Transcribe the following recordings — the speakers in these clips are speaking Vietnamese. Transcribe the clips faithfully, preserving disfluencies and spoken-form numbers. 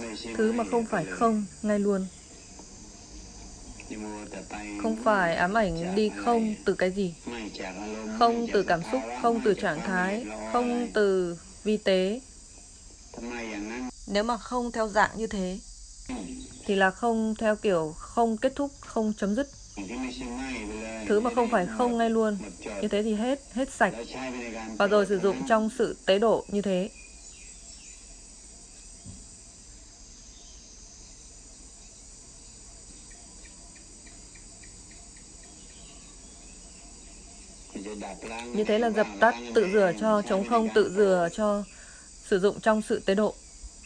thứ mà không phải không ngay luôn. Không phải ám ảnh đi không từ cái gì, không từ cảm xúc, không từ trạng thái, không từ vi tế. Nếu mà không theo dạng như thế thì là không theo kiểu không kết thúc, không chấm dứt. Thứ mà không phải không ngay luôn, như thế thì hết, hết sạch. Và rồi sử dụng trong sự tế độ như thế. Như thế là dập tắt, tự rửa cho, trống không, tự rửa cho, sử dụng trong sự tế độ.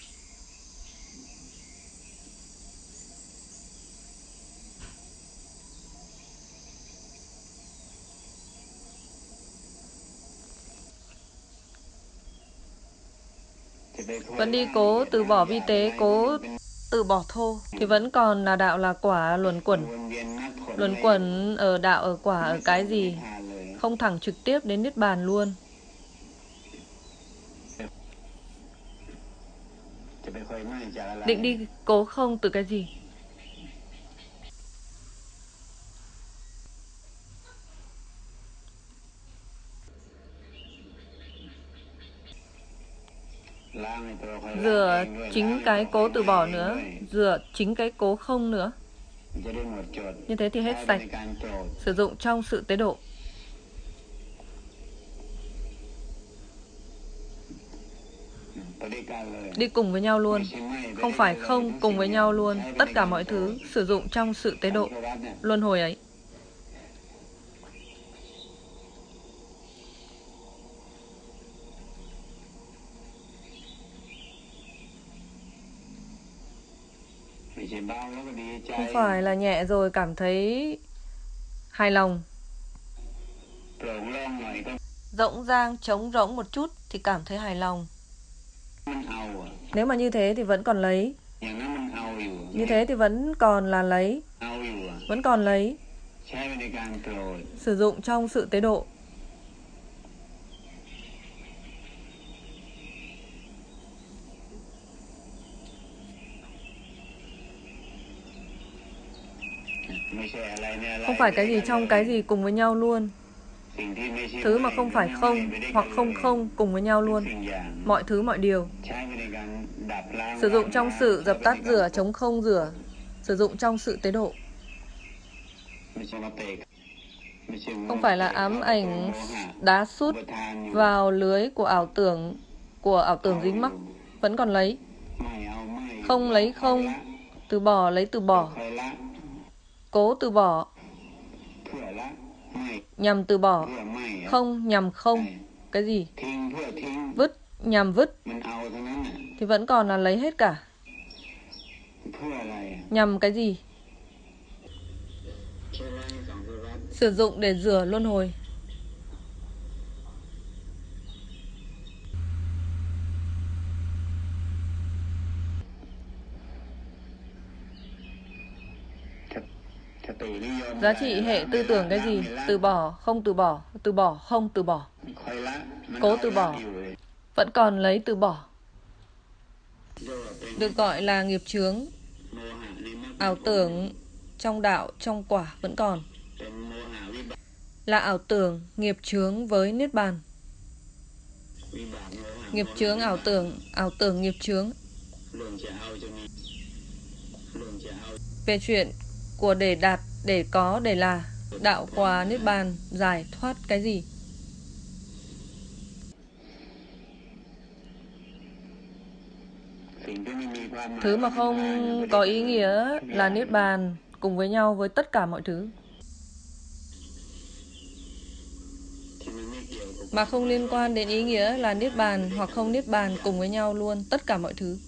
Vẫn đi cố từ bỏ vi tế, cố từ bỏ thô, thì vẫn còn là đạo là quả luẩn quẩn. Luẩn quẩn ở đạo, ở quả, ở cái gì, không thẳng trực tiếp đến niết bàn luôn. Định đi cố không từ cái gì? Rửa chính cái cố từ bỏ nữa, rửa chính cái cố không nữa. Như thế thì hết sạch, sử dụng trong sự tế độ. Đi cùng với nhau luôn, không phải không cùng với nhau luôn. Tất cả mọi thứ sử dụng trong sự tế độ, luân hồi ấy. Không phải là nhẹ rồi cảm thấy hài lòng, rỗng rang, trống rỗng một chút thì cảm thấy hài lòng. Nếu mà như thế thì vẫn còn lấy. Như thế thì vẫn còn là lấy. Vẫn còn lấy. Sử dụng trong sự tế độ. Không phải cái gì trong cái gì cùng với nhau luôn. Thứ mà không phải không hoặc không không cùng với nhau luôn. Mọi thứ mọi điều. Sử dụng trong sự dập tắt, rửa, chống không, rửa. Sử dụng trong sự tế độ. Không phải là ám ảnh đá sút vào lưới của ảo tưởng, của ảo tưởng dính mắc. Vẫn còn lấy. Không lấy không, từ bỏ lấy từ bỏ. Cố từ bỏ, nhằm từ bỏ. Không nhằm không. Cái gì? Vứt nhằm vứt thì vẫn còn là lấy hết cả. Nhằm cái gì? Sử dụng để rửa luân hồi. Giá trị hệ tư tưởng cái gì? Từ bỏ, không từ bỏ, từ bỏ, không từ bỏ. Cố từ bỏ, vẫn còn lấy từ bỏ. Được gọi là nghiệp chướng, ảo tưởng trong đạo, trong quả vẫn còn. Là ảo tưởng, nghiệp chướng với niết bàn. Nghiệp chướng, ảo tưởng, ảo tưởng, nghiệp chướng. Về chuyện của để đạt, để có, để là. Đạo quả niết bàn, giải thoát cái gì? Thứ mà không có ý nghĩa là niết bàn cùng với nhau với tất cả mọi thứ. Mà không liên quan đến ý nghĩa là niết bàn hoặc không niết bàn cùng với nhau luôn tất cả mọi thứ.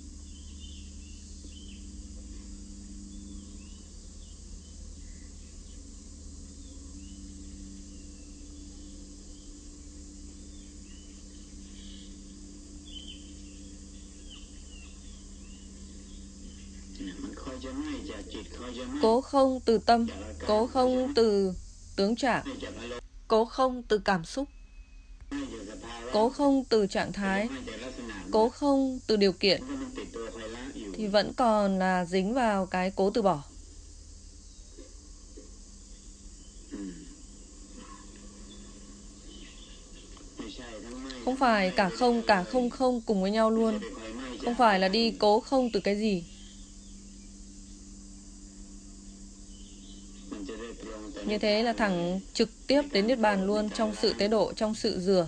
Cố không từ tâm, cố không từ tướng trạng, cố không từ cảm xúc, cố không từ trạng thái, cố không từ điều kiện. thì vẫn còn là dính vào cái cố từ bỏ. Không phải cả không, cả không không cùng với nhau luôn. Không phải là đi cố không từ cái gì. Như thế là thẳng trực tiếp đến Niết Bàn luôn, trong sự tế độ, trong sự rửa.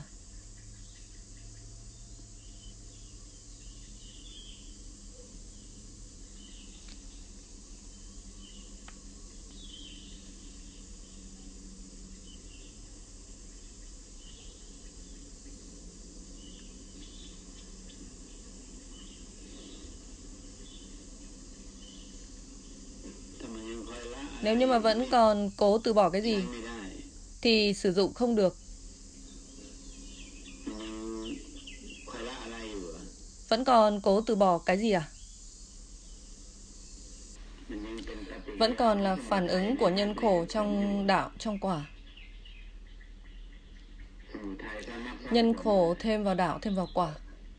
Nếu như mà vẫn còn cố từ bỏ cái gì thì sử dụng không được. Vẫn còn cố từ bỏ cái gì à? Vẫn còn là phản ứng của nhân khổ trong đạo, trong quả. Nhân khổ thêm vào đạo, thêm vào quả.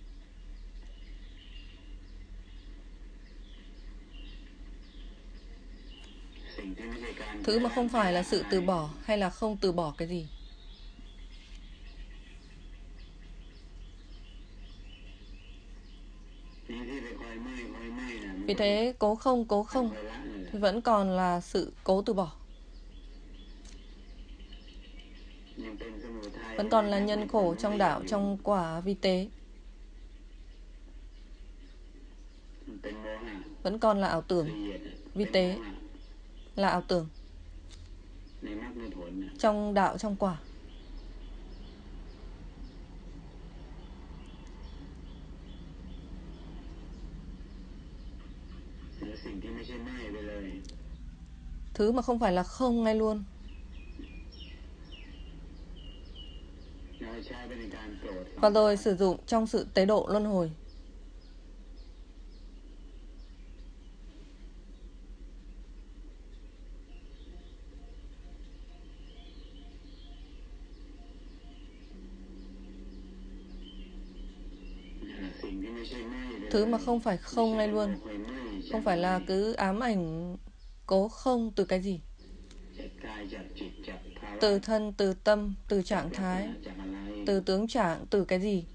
Thứ mà không phải là sự từ bỏ hay là không từ bỏ cái gì. Vì thế cố không, cố không thì vẫn còn là sự cố từ bỏ. Vẫn còn là nhân khổ trong đạo, trong quả vi tế. Vẫn còn là ảo tưởng. Vi tế là ảo tưởng. Trong đạo, trong quả. Thứ mà không phải là không ngay luôn. Và rồi sử dụng trong sự tế độ luân hồi. Thứ mà không phải không ngay luôn. Không phải là cứ ám ảnh cố không từ cái gì. Từ thân, từ tâm, từ trạng thái, từ tướng trạng, từ cái gì.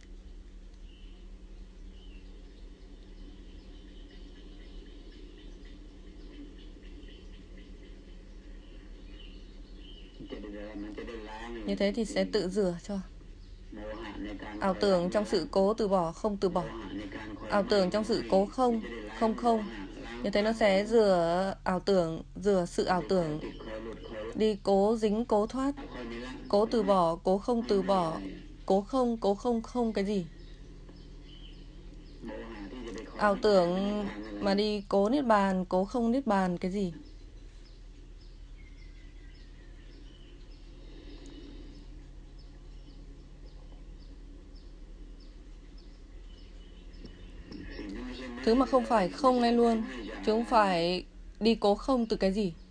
Như thế thì sẽ tự rửa cho. Ảo tưởng trong sự cố từ bỏ, không từ bỏ. Ảo tưởng trong sự cố không, không không. Như thế nó sẽ rửa ảo tưởng, rửa sự ảo tưởng. Đi cố dính, cố thoát. Cố từ bỏ, cố không từ bỏ. Cố không, cố không không cái gì. Ảo tưởng mà đi cố Niết Bàn, cố không Niết Bàn cái gì. Thứ mà không phải không ngay luôn. Chứ không phải đi cố không từ cái gì.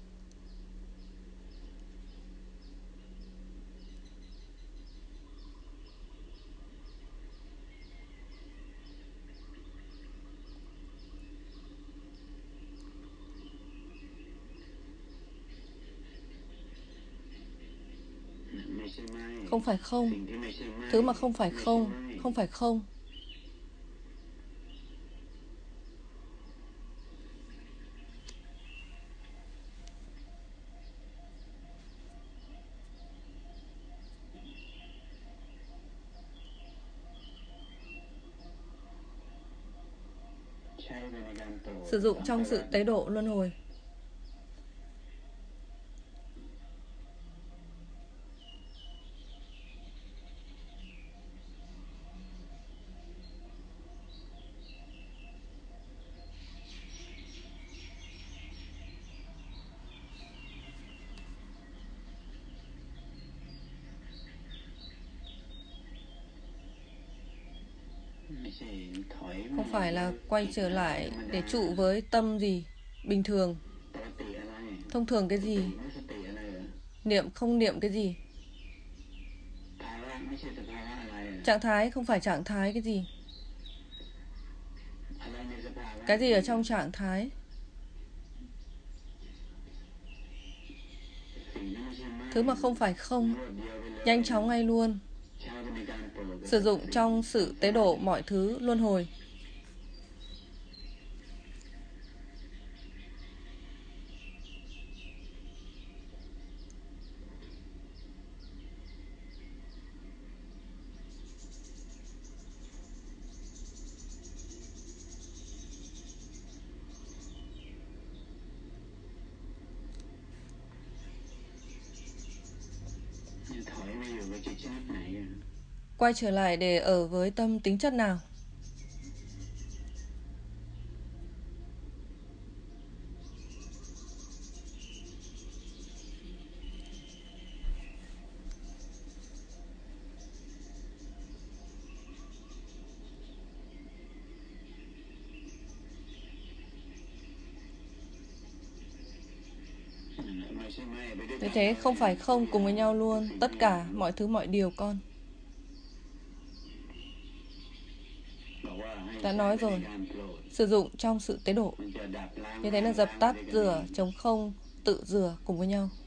Không phải không. Thứ mà không phải không, không phải không. Sử dụng trong sự tế độ luân hồi. Không phải là quay trở lại để trụ với tâm gì bình thường. Thông thường cái gì? Niệm không niệm cái gì? Trạng thái không phải trạng thái cái gì? Cái gì ở trong trạng thái? Thứ mà không phải không, nhanh chóng ngay luôn. Sử dụng trong sự tế độ mọi thứ luân hồi. Quay trở lại để ở với tâm tính chất nào? Như thế không phải không cùng với nhau luôn. Tất cả mọi thứ mọi điều con đã nói rồi. Sử dụng trong sự tế độ. Như thế là dập tắt, rửa, chống không, tự rửa cùng với nhau.